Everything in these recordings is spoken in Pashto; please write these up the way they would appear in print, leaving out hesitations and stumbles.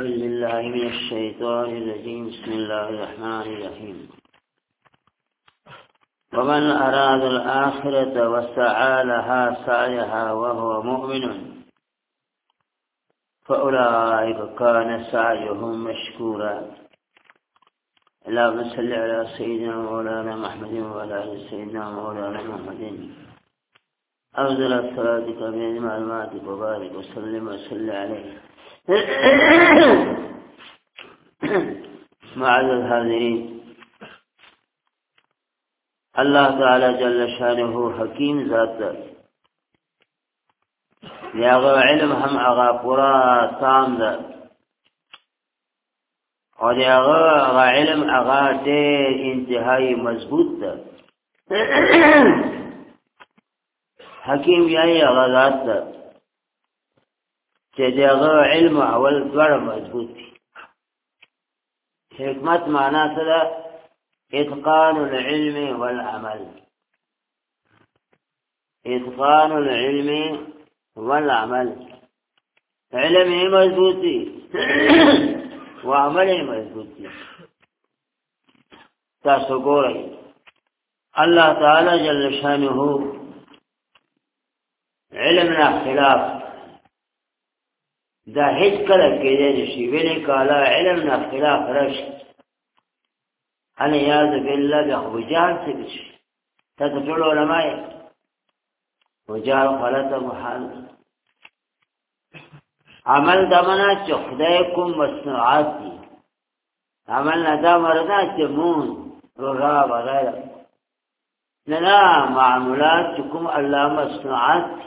أعوذ بالله من الشيطان الرجيم. بسم الله الرحمن الرحيم. ومن أراد الآخرة وسعى لها سعيها وهو مؤمن فأولئك كان سعيهم مشكورا. اللهم صل على سيدنا مولانا محمد وعلى آل سيدنا مولانا محمد أفضل صلاتك من معلوماتك وبارك وسلم وسلم عليه. معاذ الحاضرين، اللہ تعالی جل شانہ حکیم ذات لیاغا علم ہم اغا پورا تام دا اور لیاغا علم اغا دیر انتہائی مضبوط دا. حکیم یای اغا ذات دا چه لیاغا علم اول دوڑ مضبوط دی. حکمت معنی صدا اتقان العلم والعمل. اتقان العلم والعمل، علم مضبوطی وعمل مضبوطی. تاسو ګورئ اللہ تعالی جل شانہ علمنا خلاف دا هیڅ کله کېدای نشي ویلې کاله علمنا خلاف راشي علیاذ بالله د وجال څه شي. تاسو ټول علماء وجال غلط محال عمل دمنا چې خدای کوم مصنوعات دي. عمل نه دا مردا چې مون روغا وغیرہ نه معمولات چې کوم الله مصنوعات دي.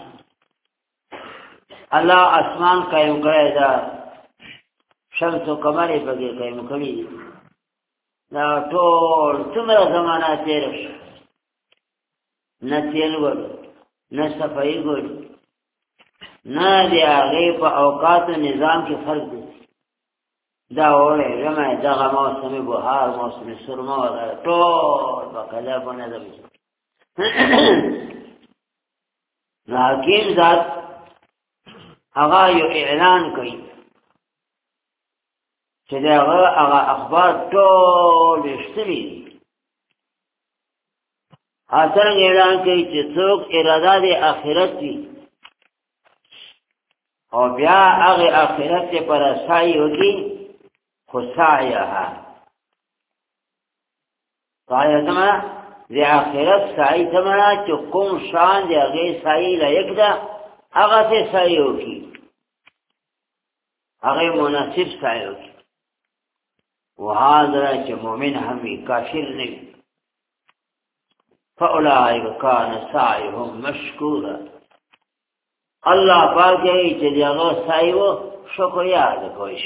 الله اسمان قائم کړی دا شمس و قمر په کې قائم کړی دا ټول څومره زمانہ تیر شو. نه تیل ګل نه صفائی ګل نه دی هغه په اوقات نظام کې فرق دی. دا وره جمع دغه موسم بهار موسم سرما وغیرہ ټول په کله باندې دی. حکیم ذات هغه یو اعلان کوي چې دا هغه اخبار ټول اشتري. اثر اعلان کوي چې څوک اراده د آخرت وي او بیا هغه آخرت پر سعی وکړي خو سعیها سعیها د آخرت سعی تمنا چې کوم شان دی هغه سعی لایق ده هغه ته سعی وکړي هغه مناسب سعی وکړي. وهذا چې مؤمن هم کافر نه وي فأولئک کان سعیهم مشکورا. الله پاک یې چې هغه سعی و شکریا ده کوي.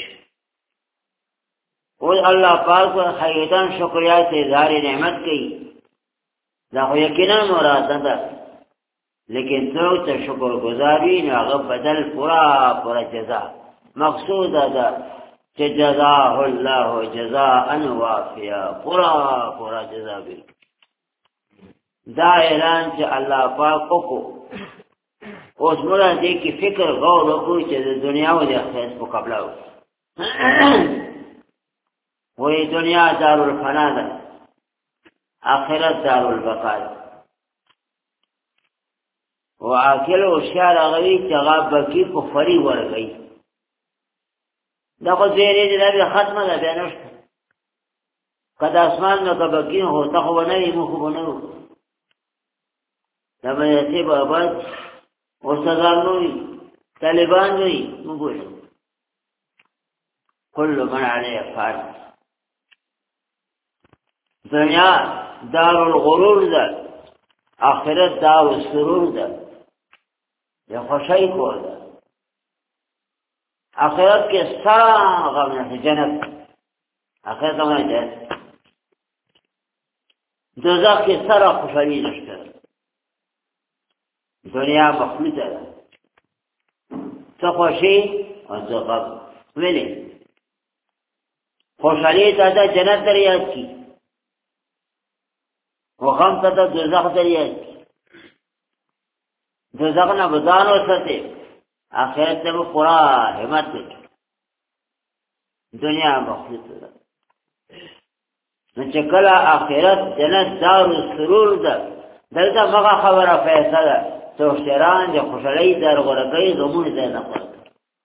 او الله پاک حقیقتا شکریا ته اظهار نعمت کوي. دا خو یقینا مراد ده لیکن څوک چې شکر گزاري نو هغه بدل پورا جزاء مقصود ده چې جزاه الله جزاء وافیا پورا جزاء به. دا اعلان چې الله پاک کو اوس موږ دې کې فکر غور وکړو چې د دنیا او د آخرت مقابله وکړو. وې دنیا دار الفنا ده آخرت دار البقاء. وعاقل او شعر غوي چې غاب کی کفری ورغی. دا خو زیری دې د ختمه ده بیا نشته. کله اسمان نو کبکی هو ته خو نه یې مخ بنو دا به سی بابا استادان نوې طالبان نوې موږ كل من عليه فان. دنیا دار الغرور ده آخرت دار السرور ده یا خوشی کور ده. آخرت کې سارا غم نه جنت آخرت نه ده. دوزخ کې سارا خوشحالی نشته. دنیا مخلوطه ده څه خوشی او څه غم. ویلې خوشحالی ته د جنت دریاد کی و غم ته د دوزخ دریاد کی. دوزخ نه بدان وسته آخرت ته پورا همت دنیا مخلوط ده نو چې کله آخرت جنت دار السرور ده دلته مغه خبره فیصله توشران د خوشالۍ در غورګي زمون ده نه پات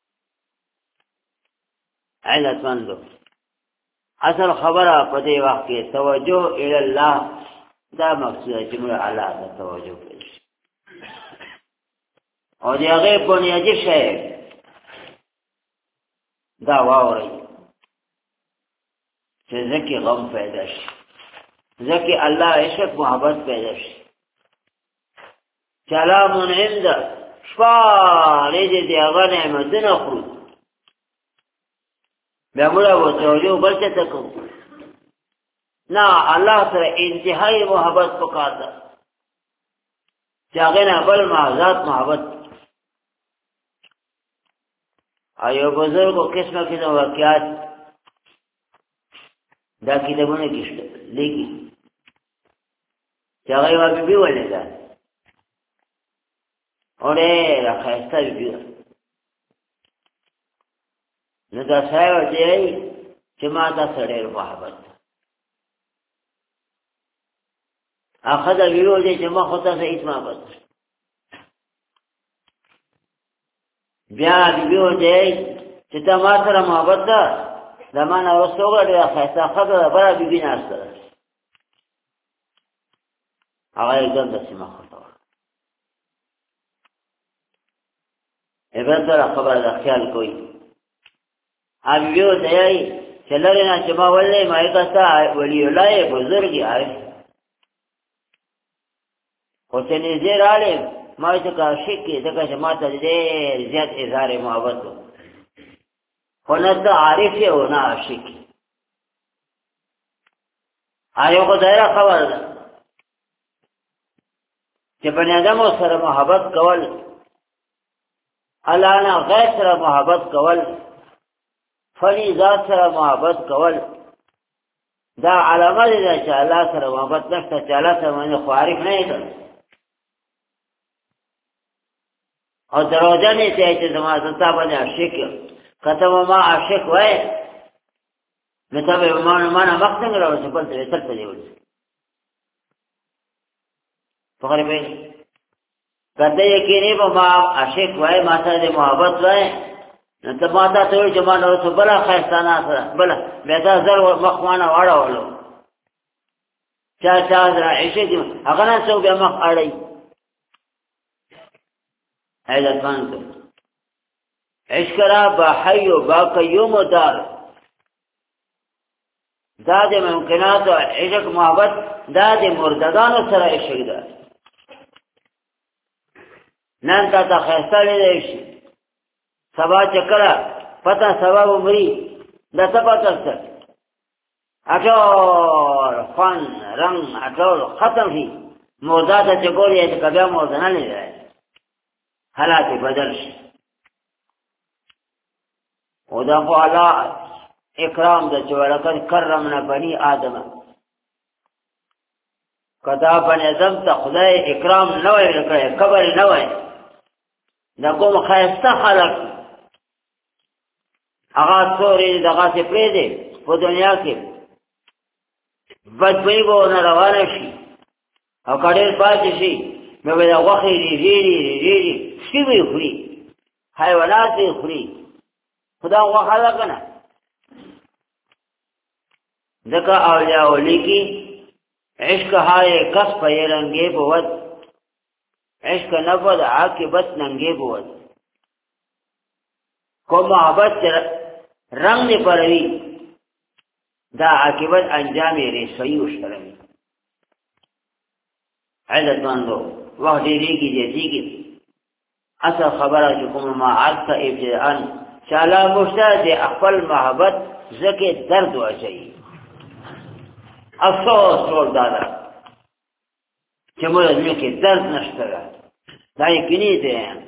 علت مندو اصل خبره په دې وخت کې توجه الی الله دا مقصود چې موږ الله ته توجه کوي او دی هغه بنیادی شی دا واوري چې ځکه غم پیدا شي ځکه الله عشق محبت پیدا شي سلام عند شفا دې هغه نعمتونه خوري بیا موږ و توجه بل څه تکو نه الله سره انتهایی محبت وکړه چې هغه نه بل معذات محبت ایو بزرگو قسمه کې د واقعات دا کتابونه کې شته لیکي چې هغه یو بیبي ولیدا اوره راخسته بیبي نو دا ځای دی چې ما دا سره محبت اخذ بیبي دې چې ما خو ته هیڅ محبت بیا بیبیو دې چې تا ما سره محبت ده زمانه ورسوګه دې خاصه خبره برا بیبي ناشته هغه یې د سیمه خطر ایبه خبره د خیال کوي بیبیو دې چې لري نه چې ما ولې ما یې کاسا ولی الله بزرګي آی خو ته نه زیر عالم ما ته کا شکی دغه جماعت دې زیات اظهار محبت خو نه ته عارف او نه عاشق آیو کو دایره خبر ده چې بنی آدم سره محبت کول الله نه غیر سره محبت کول فلی ذات سره محبت کول دا علامه ده چې الله سره محبت نشته چې الله سره باندې خو عارف نه دی او دروازه نه ته چې زما ته باندې عاشق کته ما عاشق وای مته به ما مقصد راو چې بل څه تل دی ول تقریبا کته یقیني به ما عاشق وای ما ته محبت وای نو ته ما ته چې ما نو څه بل خیرستانه سره بل به دا زر مخوانه واړولو چا را عاشق هغه نه څو به مخ اړای حیدت مانتو عشق را با حی و با قیوم و دار دا دی ممکنات و عشق محبت دا دی مردگان سر عشق دا نن تا خیستا لیدهشی سبا چکرا پتا سبا بمری دا سبا تکتر اٹول فن رنگ اٹول ختم شی مرداتا چکوری ہے تو کبیا مردنا لیده ہے حالات بدل شي او دا خو الله اکرام د ولقد کرمنا بني آدم کدا بني آدم ته خدای اکرام نه وای کړی قبر نه وای دا کوم خیسته خلق هغه څوري دغه څه پرې دي په دنیا کې بدبوی به نه روانه شي او کډیر پاتې شي مې ودا وخی ریری سیوی خوري حیوانات خوري خدا وخاله کنه ذکا اولیاء اولی کی عشق ہائے کس پہ رنگے بود عشق نفد عاقبت ننگے بود کو محبت رنگ نے پروی دا عاقبت انجام رسوی و شرمی علت مندو وقت دیری کی جیسی کی اصل خبره چې کوم ما عرض ابتداء چالا مشتاق خپل محبت زکه درد واچي افسوس ور دادا چې موږ دې کې درد نشته دا یقیني دی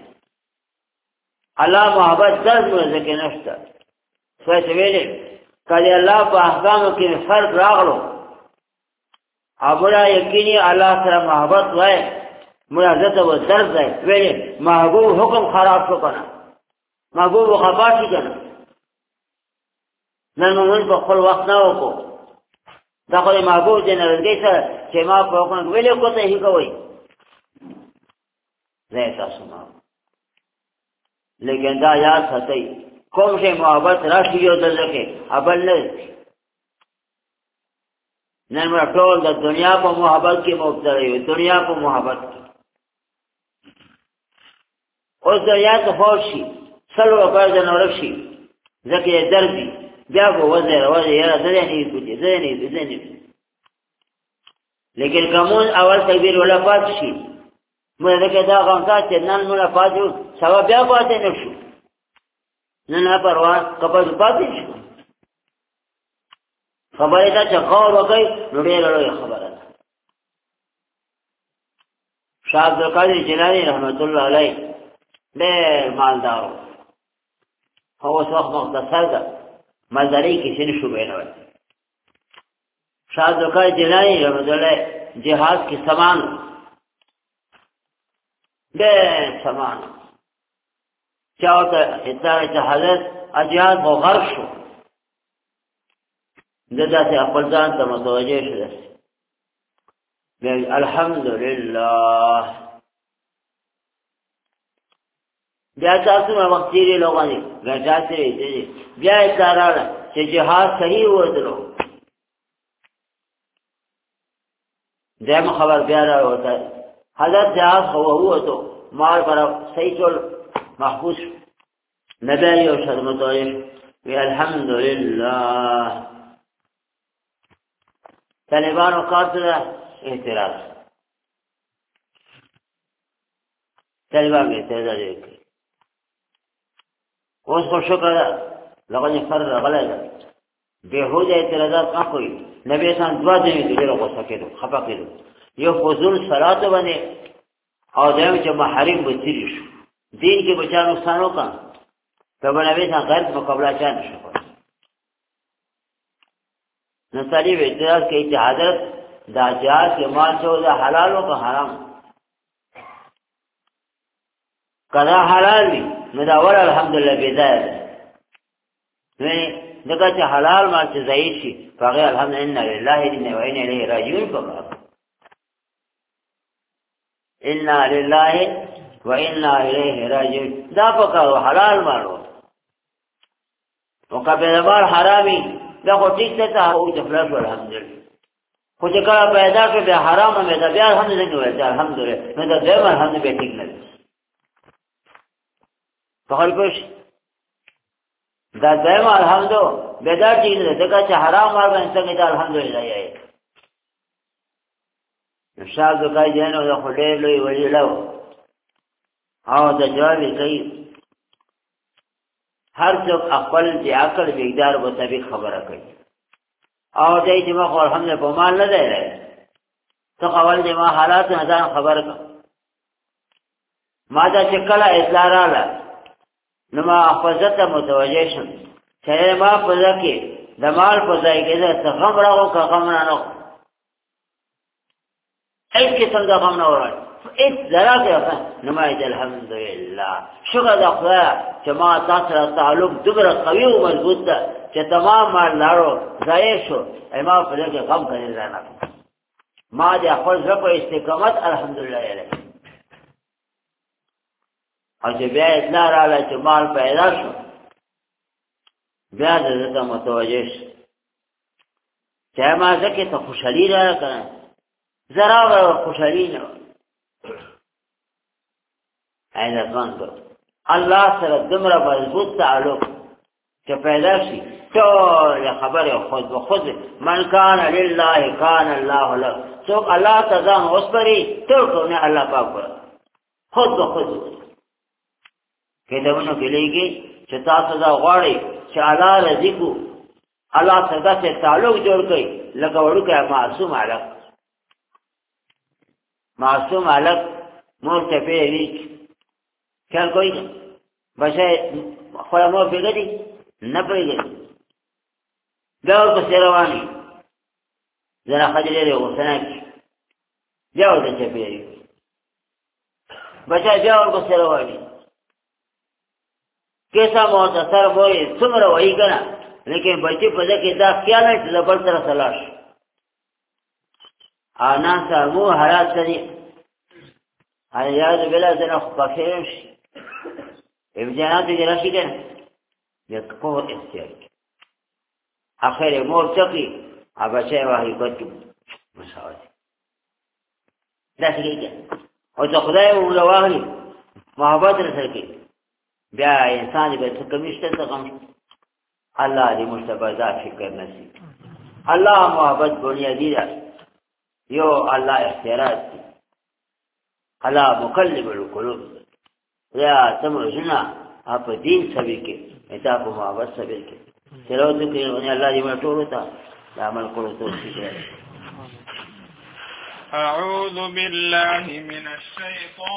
الله محبت درد موږ زکه نشته څه ویلې کله الله په احکام کې فرق راغلو ابره یقیني الله سره محبت وای ملازمت و درد ہے ویلے محبوب حکم خراب شو کنا محبوب خفا شي کنا نن موږ په خپل وخت نه وکړو دا خو محبوب دی نرګي سره چې ما په کوم ویلې کوته هی کوي زه تاسو ما لیکن دا یاد ساتي کوم شي محبت راشي یو دلته ابل نه نن موږ ټول د دنیا په محبت کې مبتلا یو دنیا په محبت کې اوس دنیا ته خوشي سلو په ځنه ورشي ځکه دردي بیا به وزه یاره دنه نه لیکن کومون اول تکبیر ولا پات شي مې دغه دا غونډه چې نن موږ پاتو سبب بیا پاتې نشو نن پروا کبه پاتې شو خبره دا چې غور وکړي نو ډېر لوی خبره ده شاه عبد القادر جیلانی رحمت الله علیه ډېر مالدار هو څوک مختصر ده مالداري کې شنو شو بینول شاه عبد القادر جیلانی رحمت الله علیه جهاد کې سامان ډېر سامان چاوته اداره حضرت اجازه مو غرق شو دغه خپل ځان ته متوجه شو الحمدلله بیا تاسو ما وخت یې لوغاني راځي دې بیا یې کاراله چې جهاد صحیح ودرو دغه خبر بیا راوته حضرت جهاد هو ته مال پر صحیح ټول محفوظ نبی یو شرم توجه وی الحمدلله طالبانو قاتله اعتراض طالبان اعتراض کوي اوس خو شکر لغه فرق غلط بهوده اعتراضات نه کوي نبی سان دوا دې ډېر غوسه کېدو خپه کېدو یو فضول صلات باندې او دیم چې محرم بچی شو دین کې بچا نقصان وکړ کله نبی سان غیر مقابله چا نشو نصاری و اعتراض کې چې حضرت دا جهاد کې مال څو دا حلال او حرام کله حلال وي نو دا ول الحمدلله بدايه نه دغه چې حلال مال چې ضعیف شي هغه الحمدلله لله و انا الیه راجعون کوم انا لله و انا الیه راجعون دا پکاره حلال مالو او کله بار حرامي دا خو ټیک ته او د فلاش الحمدلله خو چې کله پیدا کړ به حرام مې دا بیا الحمدلله وایي الحمدلله نو دا دیم الحمدلله ټیک نه په هر کوش دا دیم الحمدلله به دا ټیک نه دا چې حرام ورغی څنګه دا الحمدلله یې شاه د کای جنو دا خو ډېر لوی ویلی له او دا جواب کوي هر څوک خپل د عقل مقدار مطابق خبره کوي او دای چې ما خو الحمدلله په مال نه دی ته اول دې ما حالات نه ځان خبر کا ما دا چې کله اصلاح رااله نو ما حفظت متوجه شم چې ما په ځکه د مال په ځای کې څه غم راغو که غم نه نو هیڅ قسم د غم نه ورای اس ذرا کې نمایت الحمدلله شکر د خدای چې ما تاسو سره تعلق دومره قوي او مضبوط ده چې تمام مال لارو ځای شو ما په دې کې غم کوي نه ما د خپل ځکه استقامت الحمدلله علیه او چې بیا اطلاع رااله چې مال پیدا شو بیا دې متوجه شي چې ما ځکه ته خوشحالي را کړه زرا خوشحالي نه اینا څنګه الله سره دمر مضبوط تعلق چې پیدا شي ټول خبره خود من کان لله کان الله له څوک الله تعالی اوسپري ټول نه الله پاک خود کېدونه کېږي چې تاسو دا غواړئ چې الله رزقو الله سره تعلق جوړ کړئ لکه ورکه معصوم علق مور ته پیری کله کوي بشه خو مو بګدي نه پېږي دا په رواني زرا خجلې وسناک جاو ته پیری بشه جاو په رواني کیسا مو ته سر وای څومره وای کنه لیکن بچی په ځکه دا خیال نه چې بل سره سلاش انا سمو حالات سری اجازه بلا زنه خفافش امتحانات دې راشي کنه یکو اختیار اخر مور چکی ابچه واهی کوي مساوات دا څنګه او ته خدای مو لواهي محبت سره کې بیا انسان به څه کمیشته څه غم الله دې مستبدا فکر نصیب الله محبت بنیادی ده یو الله اختیارات الله مقلب القلوب یا سمجھنا اپ دین سبھی کې اته په محبت سبھی کې چلو ته کې الله دې مټول تا عمل کولو توفیق أعوذ بالله من الشيطان